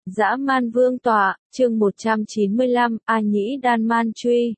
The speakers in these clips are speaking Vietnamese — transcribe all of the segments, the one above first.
Dã man vương tọa, chương 195, A Nhĩ Đan Man Truy.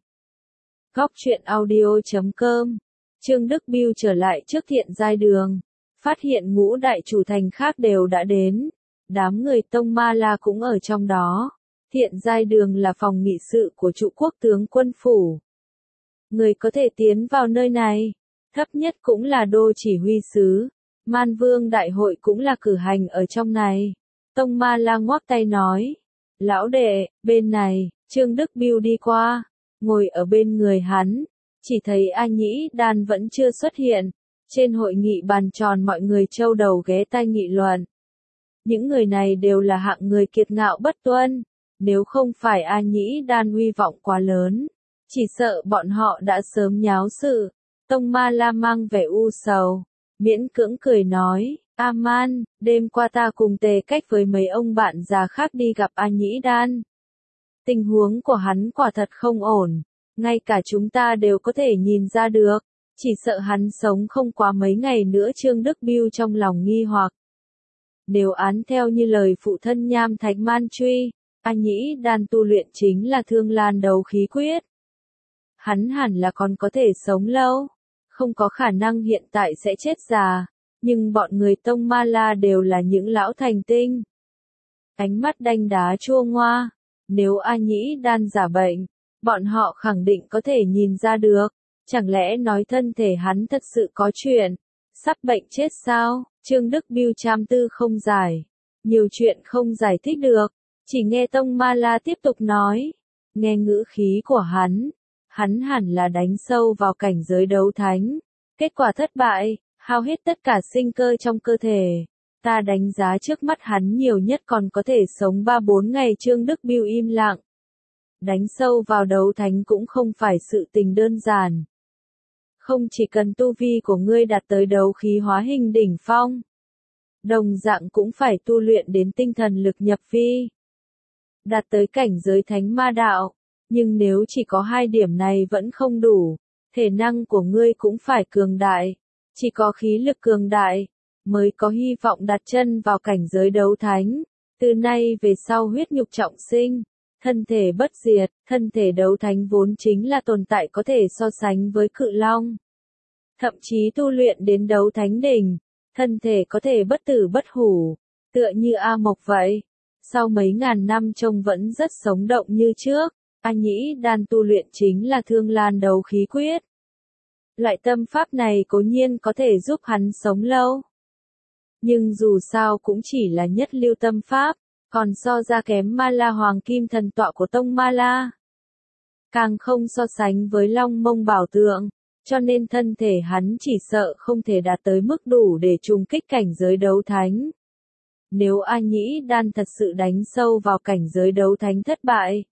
Góc truyện audio.com. Trương Đức Biêu trở lại trước Thiện Giai Đường, phát hiện ngũ đại chủ thành khác đều đã đến, đám người Tông Ma La cũng ở trong đó. Thiện Giai Đường là phòng nghị sự của trụ quốc tướng quân phủ. Người có thể tiến vào nơi này, thấp nhất cũng là đô chỉ huy sứ. Man Vương đại hội cũng là cử hành ở trong này. Tông Ma La ngoắc tay nói, lão đệ, bên này. Trương Đức Biêu đi qua, ngồi ở bên người hắn, chỉ thấy A Nhĩ Đan vẫn chưa xuất hiện. Trên hội nghị bàn tròn mọi người châu đầu ghé tai nghị luận. Những người này đều là hạng người kiệt ngạo bất tuân, nếu không phải A Nhĩ Đan uy vọng quá lớn, chỉ sợ bọn họ đã sớm nháo sự. Tông Ma La mang vẻ u sầu, miễn cưỡng cười nói, A Man, đêm qua ta cùng Tề Cách với mấy ông bạn già khác đi gặp A Nhĩ Đan. Tình huống của hắn quả thật không ổn, ngay cả chúng ta đều có thể nhìn ra được, chỉ sợ hắn sống không quá mấy ngày nữa. Trương Đức Biêu trong lòng nghi hoặc. Nếu án theo như lời phụ thân Nham Thạch Man Truy, A Nhĩ Đan tu luyện chính là Thương Lan Đấu Khí Quyết. Hắn hẳn là còn có thể sống lâu, không có khả năng hiện tại sẽ chết già. Nhưng bọn người Tông Ma La đều là những lão thành tinh. Ánh mắt đanh đá chua ngoa, nếu A Nhĩ Đan giả bệnh, bọn họ khẳng định có thể nhìn ra được. Chẳng lẽ nói thân thể hắn thật sự có chuyện, sắp bệnh chết sao? Trương Đức Biêu cham tư không giải, nhiều chuyện không giải thích được, chỉ nghe Tông Ma La tiếp tục nói. Nghe ngữ khí của hắn hẳn là đánh sâu vào cảnh giới đấu thánh, kết quả thất bại, hao hết tất cả sinh cơ trong cơ thể. Ta đánh giá trước mắt hắn nhiều nhất còn có thể sống 3-4 ngày. Trương Đức Biêu im lặng. Đánh sâu vào đấu thánh cũng không phải sự tình đơn giản. Không chỉ cần tu vi của ngươi đạt tới đấu khí hóa hình đỉnh phong, đồng dạng cũng phải tu luyện đến tinh thần lực nhập vi, đạt tới cảnh giới thánh ma đạo. Nhưng nếu chỉ có hai điểm này vẫn không đủ, thể năng của ngươi cũng phải cường đại. Chỉ có khí lực cường đại, mới có hy vọng đặt chân vào cảnh giới đấu thánh. Từ nay về sau huyết nhục trọng sinh, thân thể bất diệt, thân thể đấu thánh vốn chính là tồn tại có thể so sánh với cự long. Thậm chí tu luyện đến đấu thánh đỉnh, thân thể có thể bất tử bất hủ, tựa như A Mộc vậy. Sau mấy ngàn năm trông vẫn rất sống động như trước. A Nhĩ Đan tu luyện chính là Thương Lan Đấu Khí Quyết. Loại tâm pháp này cố nhiên có thể giúp hắn sống lâu. Nhưng dù sao cũng chỉ là nhất lưu tâm pháp, còn so ra kém Ma La Hoàng Kim Thần Tọa của Tông Ma La. Càng không so sánh với Long Mông Bảo Tượng, cho nên thân thể hắn chỉ sợ không thể đạt tới mức đủ để trùng kích cảnh giới đấu thánh. Nếu A Nhĩ Đan thật sự đánh sâu vào cảnh giới đấu thánh thất bại,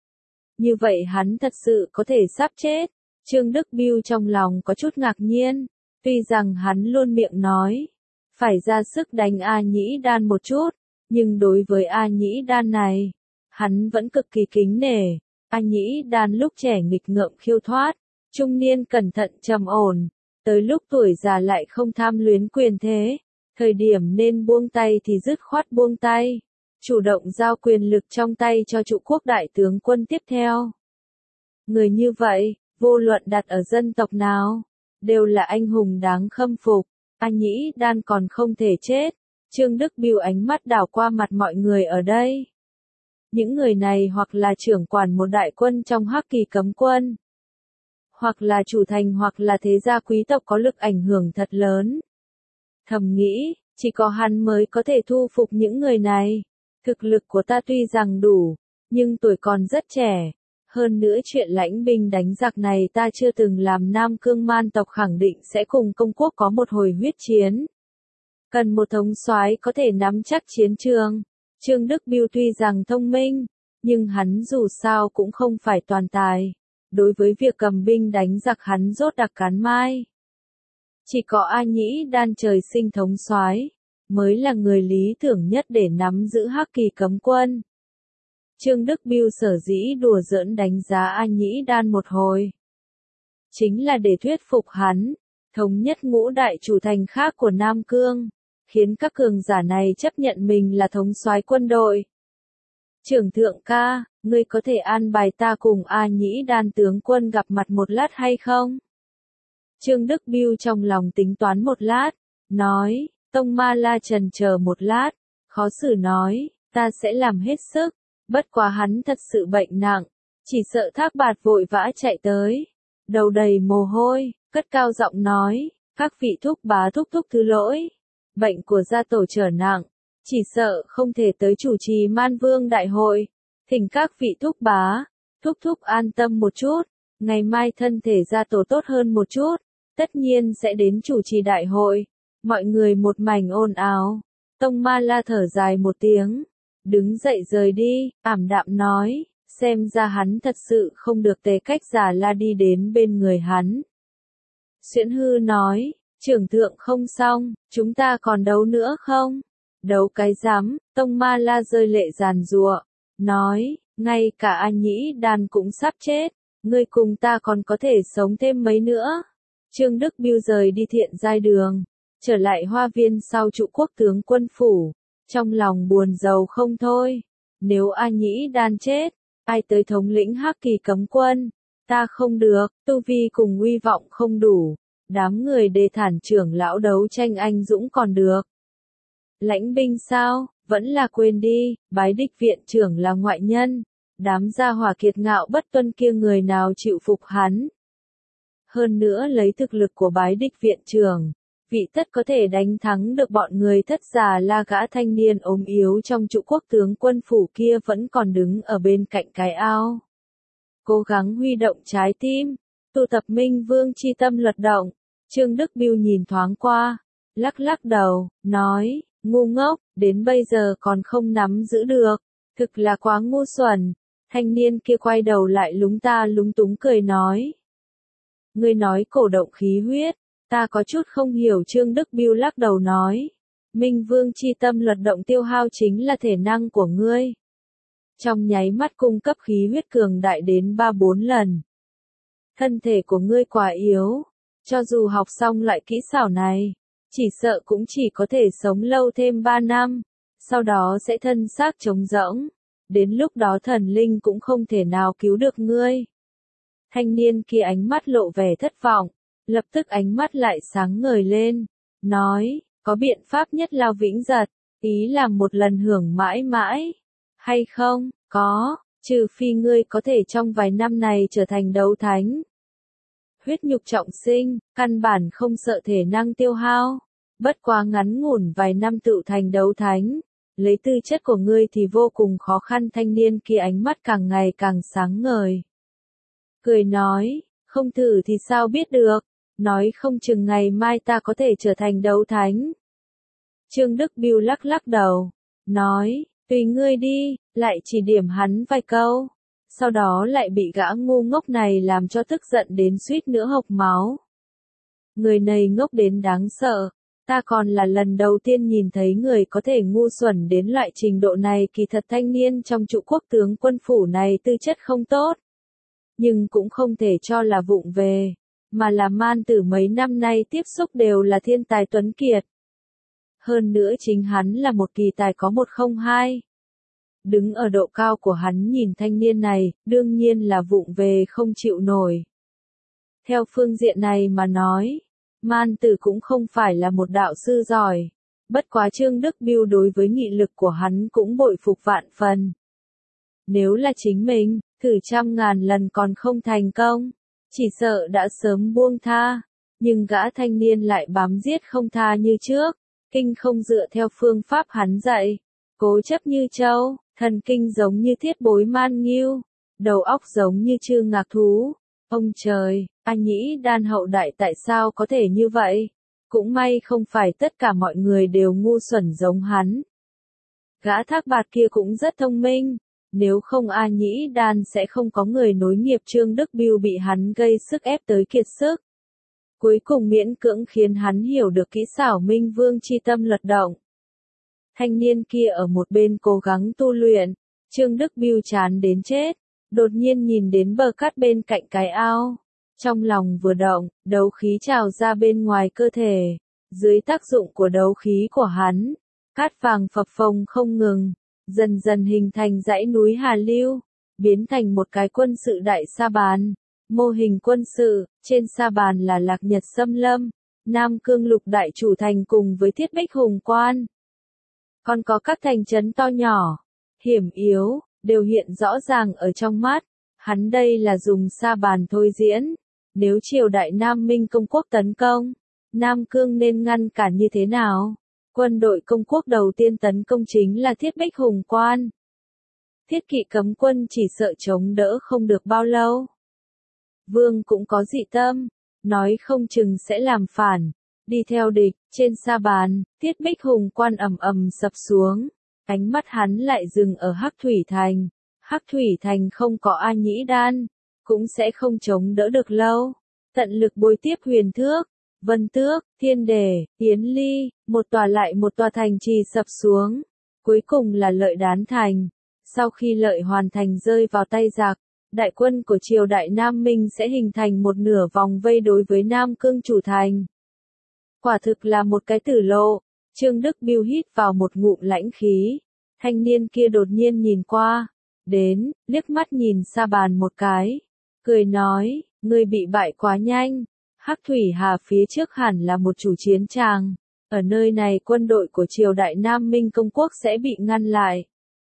như vậy hắn thật sự có thể sắp chết. Trương Đức Biêu trong lòng có chút ngạc nhiên, tuy rằng hắn luôn miệng nói, phải ra sức đánh A Nhĩ Đan một chút, nhưng đối với A Nhĩ Đan này, hắn vẫn cực kỳ kính nể. A Nhĩ Đan lúc trẻ nghịch ngợm khiêu thoát, trung niên cẩn thận trầm ổn, tới lúc tuổi già lại không tham luyến quyền thế, thời điểm nên buông tay thì dứt khoát buông tay, chủ động giao quyền lực trong tay cho trụ quốc đại tướng quân tiếp theo. Người như vậy, vô luận đặt ở dân tộc nào, đều là anh hùng đáng khâm phục. A Nhĩ Đan còn không thể chết. Trương Đức Biêu ánh mắt đảo qua mặt mọi người ở đây. Những người này hoặc là trưởng quản một đại quân trong Hắc Kỳ cấm quân, hoặc là chủ thành, hoặc là thế gia quý tộc có lực ảnh hưởng thật lớn. Thầm nghĩ, chỉ có hắn mới có thể thu phục những người này. Thực lực của ta tuy rằng đủ, nhưng tuổi còn rất trẻ. Hơn nữa chuyện lãnh binh đánh giặc này ta chưa từng làm. Nam Cương Man tộc khẳng định sẽ cùng công quốc có một hồi huyết chiến. Cần một thống soái có thể nắm chắc chiến trường. Trương Đức Biêu tuy rằng thông minh, nhưng hắn dù sao cũng không phải toàn tài. Đối với việc cầm binh đánh giặc hắn rốt đặc cán mai. Chỉ có A Nhĩ Đan trời sinh thống soái mới là người lý tưởng nhất để nắm giữ Hắc Kỳ cấm quân. Trương Đức Biêu sở dĩ đùa giỡn đánh giá A Nhĩ Đan một hồi, chính là để thuyết phục hắn, thống nhất ngũ đại chủ thành khác của Nam Cương, khiến các cường giả này chấp nhận mình là thống soái quân đội. Trưởng thượng ca, ngươi có thể an bài ta cùng A Nhĩ Đan tướng quân gặp mặt một lát hay không? Trương Đức Biêu trong lòng tính toán một lát, nói, Tông Ma La chần chờ một lát, khó xử nói, ta sẽ làm hết sức, bất quá hắn thật sự bệnh nặng, chỉ sợ Thác Bạt vội vã chạy tới, đầu đầy mồ hôi, cất cao giọng nói, các vị thúc bá thúc thúc thứ lỗi, bệnh của gia tổ trở nặng, chỉ sợ không thể tới chủ trì Man Vương đại hội, thỉnh các vị thúc bá, thúc thúc an tâm một chút, ngày mai thân thể gia tổ tốt hơn một chút, tất nhiên sẽ đến chủ trì đại hội. Mọi người một mảnh ồn ào, Tông Ma La thở dài một tiếng, đứng dậy rời đi, ảm đạm nói, xem ra hắn thật sự không được Tề Cách Già La đi đến bên người hắn. Xuyễn Hư nói, trưởng thượng không xong, chúng ta còn đấu nữa không? Đấu cái rắm, Tông Ma La rơi lệ giàn giụa, nói, ngay cả A Nhĩ Đan cũng sắp chết, ngươi cùng ta còn có thể sống thêm mấy nữa. Trương Đức Biêu rời đi Thiện Giai Đường, trở lại hoa viên sau trụ quốc tướng quân phủ, trong lòng buồn rầu không thôi. Nếu A Nhĩ Đan chết, ai tới thống lĩnh Hắc Kỳ cấm quân? Ta không được, tu vi cùng uy vọng không đủ. Đám người Đề Thản trưởng lão đấu tranh anh dũng còn được. Lãnh binh sao, vẫn là quên đi, bái địch viện trưởng là ngoại nhân. Đám gia hỏa kiệt ngạo bất tuân kia người nào chịu phục hắn. Hơn nữa lấy thực lực của bái địch viện trưởng, vị tất có thể đánh thắng được bọn người Thất Già La. Gã thanh niên ốm yếu trong trụ quốc tướng quân phủ kia vẫn còn đứng ở bên cạnh cái ao. Cố gắng huy động trái tim, tụ tập Minh Vương chi tâm luật động. Trương Đức Biêu nhìn thoáng qua, lắc lắc đầu, nói, ngu ngốc, đến bây giờ còn không nắm giữ được, thực là quá ngu xuẩn. Thanh niên kia quay đầu lại lúng ta lúng túng cười nói. Ngươi nói cổ động khí huyết, ta có chút không hiểu. Trương Đức Biêu lắc đầu nói. Minh Vương chi tâm luật động tiêu hao chính là thể năng của ngươi. Trong nháy mắt cung cấp khí huyết cường đại đến 3-4 lần. Thân thể của ngươi quá yếu, cho dù học xong loại kỹ xảo này, chỉ sợ cũng chỉ có thể sống lâu thêm 3 năm, sau đó sẽ thân xác trống rỗng. Đến lúc đó thần linh cũng không thể nào cứu được ngươi. Thanh niên kia ánh mắt lộ vẻ thất vọng, lập tức ánh mắt lại sáng ngời lên, nói, có biện pháp nhất lao vĩnh giật, ý là một lần hưởng mãi mãi, hay không? Có, trừ phi ngươi có thể trong vài năm này trở thành đấu thánh. Huyết nhục trọng sinh, căn bản không sợ thể năng tiêu hao, bất quá ngắn ngủn vài năm tự thành đấu thánh. Lấy tư chất của ngươi thì vô cùng khó khăn. Thanh niên kia ánh mắt càng ngày càng sáng ngời. Cười nói, không thử thì sao biết được, nói không chừng ngày mai ta có thể trở thành đấu thánh. Trương Đức Biêu lắc lắc đầu, nói, tùy ngươi đi, lại chỉ điểm hắn vài câu. Sau đó lại bị gã ngu ngốc này làm cho tức giận đến suýt nữa hộc máu. Người này ngốc đến đáng sợ. Ta còn là lần đầu tiên nhìn thấy người có thể ngu xuẩn đến loại trình độ này. Kỳ thật thanh niên trong trụ quốc tướng quân phủ này tư chất không tốt, nhưng cũng không thể cho là vụng về, mà là Man Tử mấy năm nay tiếp xúc đều là thiên tài tuấn kiệt. Hơn nữa chính hắn là một kỳ tài có 102. Đứng ở độ cao của hắn nhìn thanh niên này, đương nhiên là vụng về không chịu nổi. Theo phương diện này mà nói, Man Tử cũng không phải là một đạo sư giỏi. Bất quá Trương Đức Biêu đối với nghị lực của hắn cũng bội phục vạn phần. Nếu là chính mình, thử 100.000 lần còn không thành công, chỉ sợ đã sớm buông tha. Nhưng gã thanh niên lại bám giết không tha như trước, kinh không dựa theo phương pháp hắn dạy, cố chấp như trâu, thần kinh giống như thiết bối man nghiêu, đầu óc giống như trư ngạc thú. Ông trời, A Nhĩ Đan hậu đại tại sao có thể như vậy? Cũng may không phải tất cả mọi người đều ngu xuẩn giống hắn. Gã Thác Bạt kia cũng rất thông minh, nếu không A Nhĩ Đan sẽ không có người nối nghiệp. Trương Đức Biêu bị hắn gây sức ép tới kiệt sức. Cuối cùng miễn cưỡng khiến hắn hiểu được kỹ xảo Minh Vương chi tâm luật động. Thanh niên kia ở một bên cố gắng tu luyện, Trương Đức Biêu chán đến chết, đột nhiên nhìn đến bờ cát bên cạnh cái ao. Trong lòng vừa động, đấu khí trào ra bên ngoài cơ thể, dưới tác dụng của đấu khí của hắn, cát vàng phập phồng không ngừng, dần dần hình thành dãy núi Hà Lưu, biến thành một cái quân sự đại sa bàn. Mô hình quân sự, trên sa bàn là Lạc Nhật Xâm Lâm, Nam Cương Lục Đại Chủ Thành cùng với Thiết Bích Hùng Quan. Còn có các thành trấn to nhỏ, hiểm yếu, đều hiện rõ ràng ở trong mắt. Hắn đây là dùng sa bàn thôi diễn. Nếu triều đại Nam Minh công quốc tấn công, Nam Cương nên ngăn cản như thế nào? Quân đội công quốc đầu tiên tấn công chính là Thiết Bích Hùng Quan. Thiết Kỵ cấm quân chỉ sợ chống đỡ không được bao lâu. Vương cũng có dị tâm, nói không chừng sẽ làm phản, đi theo địch. Trên sa bàn, Thiết Bích Hùng Quan ầm ầm sập xuống, ánh mắt hắn lại dừng ở Hắc Thủy Thành. Hắc Thủy Thành không có A Nhĩ Đan, cũng sẽ không chống đỡ được lâu. Tận lực bồi tiếp Huyền Thước, Vân Tước, Thiên Đề, Yến Ly, một tòa lại một tòa thành trì sập xuống. Cuối cùng là Lợi Đán Thành. Sau khi Lợi hoàn thành rơi vào tay giặc, đại quân của triều đại Nam Minh sẽ hình thành một nửa vòng vây đối với Nam Cương chủ thành. Quả thực là một cái tử lộ. Trương Đức Biêu hít vào một ngụm lãnh khí. Thanh niên kia đột nhiên nhìn qua, đến, liếc mắt nhìn sa bàn một cái, cười nói, ngươi bị bại quá nhanh. Hắc Thủy Hà phía trước hẳn là một chủ chiến tràng, ở nơi này quân đội của triều đại Nam Minh công quốc sẽ bị ngăn lại.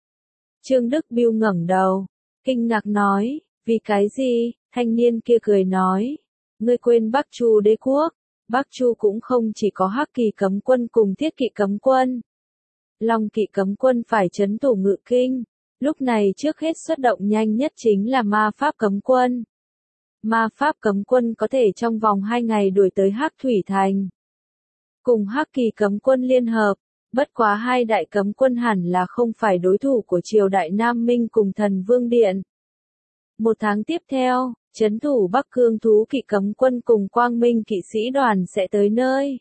Trương Đức Biêu ngẩng đầu, kinh ngạc nói, vì cái gì? Thanh niên kia cười nói, ngươi quên Bắc Chu đế quốc, Bắc Chu cũng không chỉ có Hắc Kỳ cấm quân cùng Thiết Kỵ cấm quân. Long Kỵ cấm quân phải trấn thủ Ngự Kinh, lúc này trước hết xuất động nhanh nhất chính là Ma Pháp cấm quân. Ma Pháp cấm quân có thể trong vòng 2 ngày đuổi tới Hắc Thủy Thành. Cùng Hắc Kỳ cấm quân liên hợp, bất quá hai đại cấm quân hẳn là không phải đối thủ của triều đại Nam Minh cùng Thần Vương Điện. 1 tháng tiếp theo, trấn thủ Bắc Cương Thú Kỵ cấm quân cùng Quang Minh kỵ sĩ đoàn sẽ tới nơi.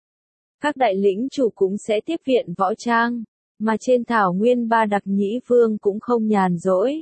Các đại lĩnh chủ cũng sẽ tiếp viện võ trang, mà trên thảo nguyên Ba Đặc Nhĩ Vương cũng không nhàn rỗi.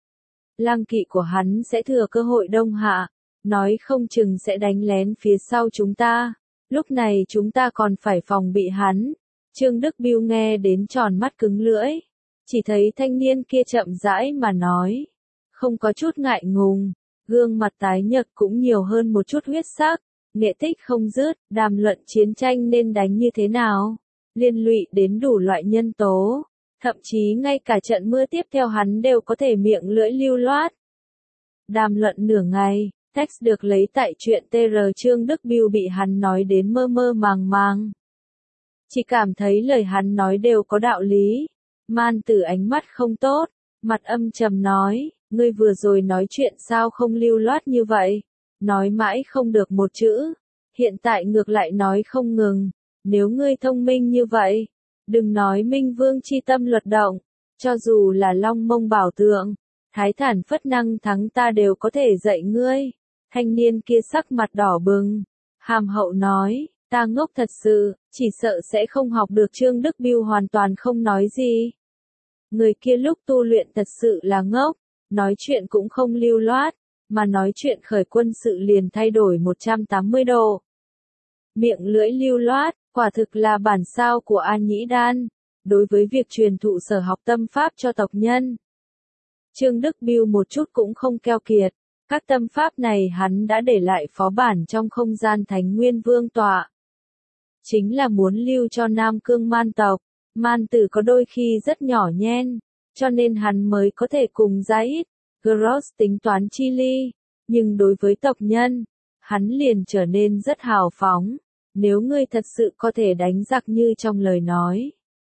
Lang kỵ của hắn sẽ thừa cơ hội đông hạ, nói không chừng sẽ đánh lén phía sau chúng ta. Lúc này chúng ta còn phải phòng bị hắn. Trương Đức Biêu nghe đến tròn mắt cứng lưỡi. Chỉ thấy thanh niên kia chậm rãi mà nói. Không có chút ngại ngùng, gương mặt tái nhợt cũng nhiều hơn một chút huyết sắc. Nghệ tích không dứt, đàm luận chiến tranh nên đánh như thế nào. Liên lụy đến đủ loại nhân tố. Thậm chí ngay cả trận mưa tiếp theo hắn đều có thể miệng lưỡi lưu loát. Đàm luận nửa ngày, text được lấy tại truyện TR Trương Đức Biêu bị hắn nói đến mơ mơ màng màng. Chỉ cảm thấy lời hắn nói đều có đạo lý. Man Tử ánh mắt không tốt, mặt âm trầm nói, ngươi vừa rồi nói chuyện sao không lưu loát như vậy, nói mãi không được một chữ, hiện tại ngược lại nói không ngừng, nếu ngươi thông minh như vậy, đừng nói Minh Vương chi tâm luật động, cho dù là Long Mông Bảo Tượng, Thái Thản Phất Năng thắng ta đều có thể dạy ngươi. Thanh niên kia sắc mặt đỏ bừng, hàm hậu nói, ta ngốc thật sự, chỉ sợ sẽ không học được. Trương Đức Biêu hoàn toàn không nói gì. Người kia lúc tu luyện thật sự là ngốc, nói chuyện cũng không lưu loát, mà nói chuyện khởi quân sự liền thay đổi 180 độ. Miệng lưỡi lưu loát, quả thực là bản sao của A Nhĩ Đan, đối với việc truyền thụ sở học tâm pháp cho tộc nhân. Trương Đức Biêu một chút cũng không keo kiệt, các tâm pháp này hắn đã để lại phó bản trong không gian Thánh Nguyên Vương tọa. Chính là muốn lưu cho Nam Cương man tộc, man tử có đôi khi rất nhỏ nhen, cho nên hắn mới có thể cùng Zaid, Gross tính toán chi ly, nhưng đối với tộc nhân, hắn liền trở nên rất hào phóng, nếu ngươi thật sự có thể đánh giặc như trong lời nói.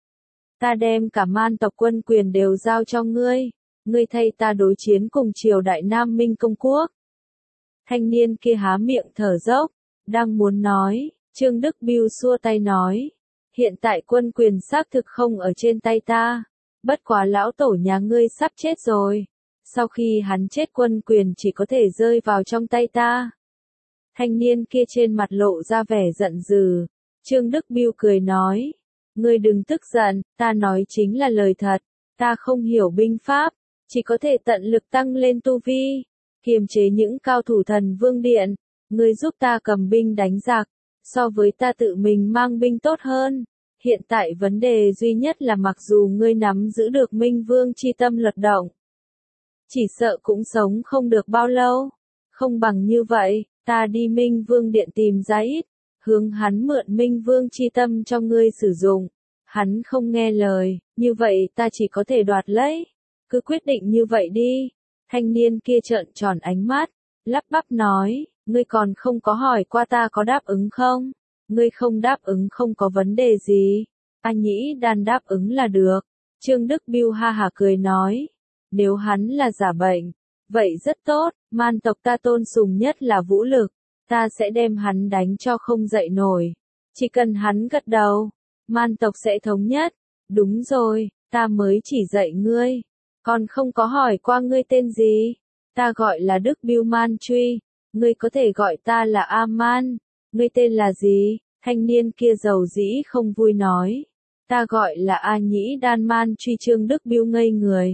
Ta đem cả man tộc quân quyền đều giao cho ngươi, ngươi thay ta đối chiến cùng triều đại Nam Minh công quốc. Thanh niên kia há miệng thở dốc, đang muốn nói, Trương Đức Biêu xua tay nói, hiện tại quân quyền xác thực không ở trên tay ta, bất quá lão tổ nhà ngươi sắp chết rồi, sau khi hắn chết quân quyền chỉ có thể rơi vào trong tay ta. Thanh niên kia trên mặt lộ ra vẻ giận dữ, Trương Đức Biêu cười nói, ngươi đừng tức giận, ta nói chính là lời thật, ta không hiểu binh pháp, chỉ có thể tận lực tăng lên tu vi, kiềm chế những cao thủ Thần Vương Điện, ngươi giúp ta cầm binh đánh giặc, so với ta tự mình mang binh tốt hơn, Hiện tại vấn đề duy nhất là mặc dù ngươi nắm giữ được Minh Vương chi tâm luật động, chỉ sợ cũng sống không được bao lâu. Không bằng như vậy, ta đi Minh Vương điện tìm Zaid, hướng hắn mượn Minh Vương chi tâm cho ngươi sử dụng. Hắn không nghe lời, như vậy ta chỉ có thể đoạt lấy. Cứ quyết định như vậy đi. Thanh niên kia trợn tròn ánh mắt, lắp bắp nói, ngươi còn không có hỏi qua ta có đáp ứng không? Ngươi không đáp ứng không có vấn đề gì. A Nhĩ Đan đáp ứng là được. Trương Đức Biêu ha hả cười nói, nếu hắn là giả bệnh, vậy rất tốt, man tộc ta tôn sùng nhất là vũ lực, ta sẽ đem hắn đánh cho không dậy nổi. Chỉ cần hắn gật đầu, man tộc sẽ thống nhất. Đúng rồi, ta mới chỉ dạy ngươi, còn không có hỏi qua ngươi tên gì. Ta gọi là Đức Biêu Man Truy, ngươi có thể gọi ta là A-man. Ngươi tên là gì? Thanh niên kia giàu dĩ không vui nói. Ta gọi là A Nhĩ Đan Man Truy. Trương Đức Biêu ngây người.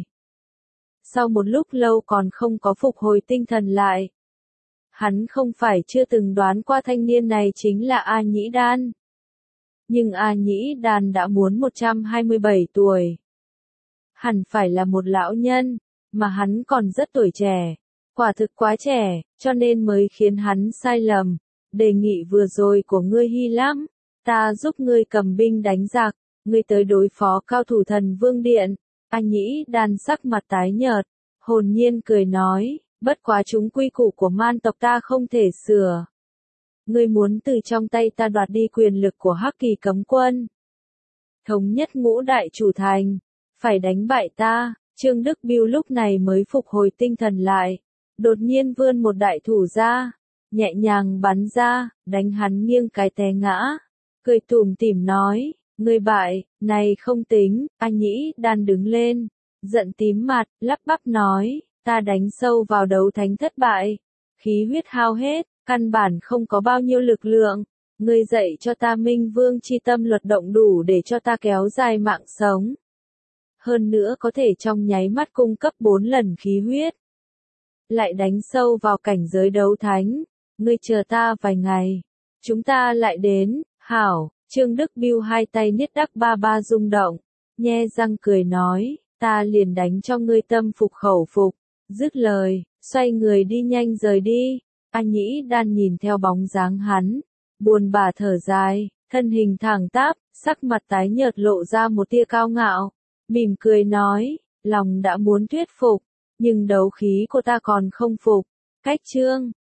Sau một lúc lâu còn không có phục hồi tinh thần lại. Hắn không phải chưa từng đoán qua thanh niên này chính là A Nhĩ Đan. Nhưng A Nhĩ Đan đã muốn 127 tuổi. Hẳn phải là một lão nhân, mà hắn còn rất tuổi trẻ. Quả thực quá trẻ, cho nên mới khiến hắn sai lầm. Đề nghị vừa rồi của ngươi hy lắm. Ta giúp ngươi cầm binh đánh giặc, ngươi tới đối phó cao thủ thần vương điện. A Nhĩ Đan sắc mặt tái nhợt, hồn nhiên cười nói, bất quá chúng quy củ của man tộc ta không thể sửa. Ngươi muốn từ trong tay ta đoạt đi quyền lực của Hắc Kỳ cấm quân. Thống nhất ngũ đại chủ thành, phải đánh bại ta. Trương Đức Biêu lúc này mới phục hồi tinh thần lại, đột nhiên vươn một đại thủ ra, nhẹ nhàng bắn ra, đánh hắn nghiêng cái té ngã. Cười tủm tỉm nói, ngươi bại, này không tính. A Nhĩ Đan đứng lên, giận tím mặt, lắp bắp nói, ta đánh sâu vào đấu thánh thất bại, khí huyết hao hết, căn bản không có bao nhiêu lực lượng. Ngươi dạy cho ta Minh Vương chi tâm luật động đủ để cho ta kéo dài mạng sống. Hơn nữa có thể trong nháy mắt cung cấp 4 lần khí huyết. Lại đánh sâu vào cảnh giới đấu thánh. Ngươi chờ ta vài ngày. Chúng ta lại đến. Hảo. Trương Đức Biêu hai tay niết đắc ba ba rung động. Nhe răng cười nói. Ta liền đánh cho ngươi tâm phục khẩu phục. Dứt lời. Xoay người đi nhanh rời đi. A Nhĩ Đan nhìn theo bóng dáng hắn. Buồn bã thở dài. Thân hình thẳng tắp. Sắc mặt tái nhợt lộ ra một tia cao ngạo. Mỉm cười nói. Lòng đã muốn thuyết phục. Nhưng đấu khí của ta còn không phục. Cách chương.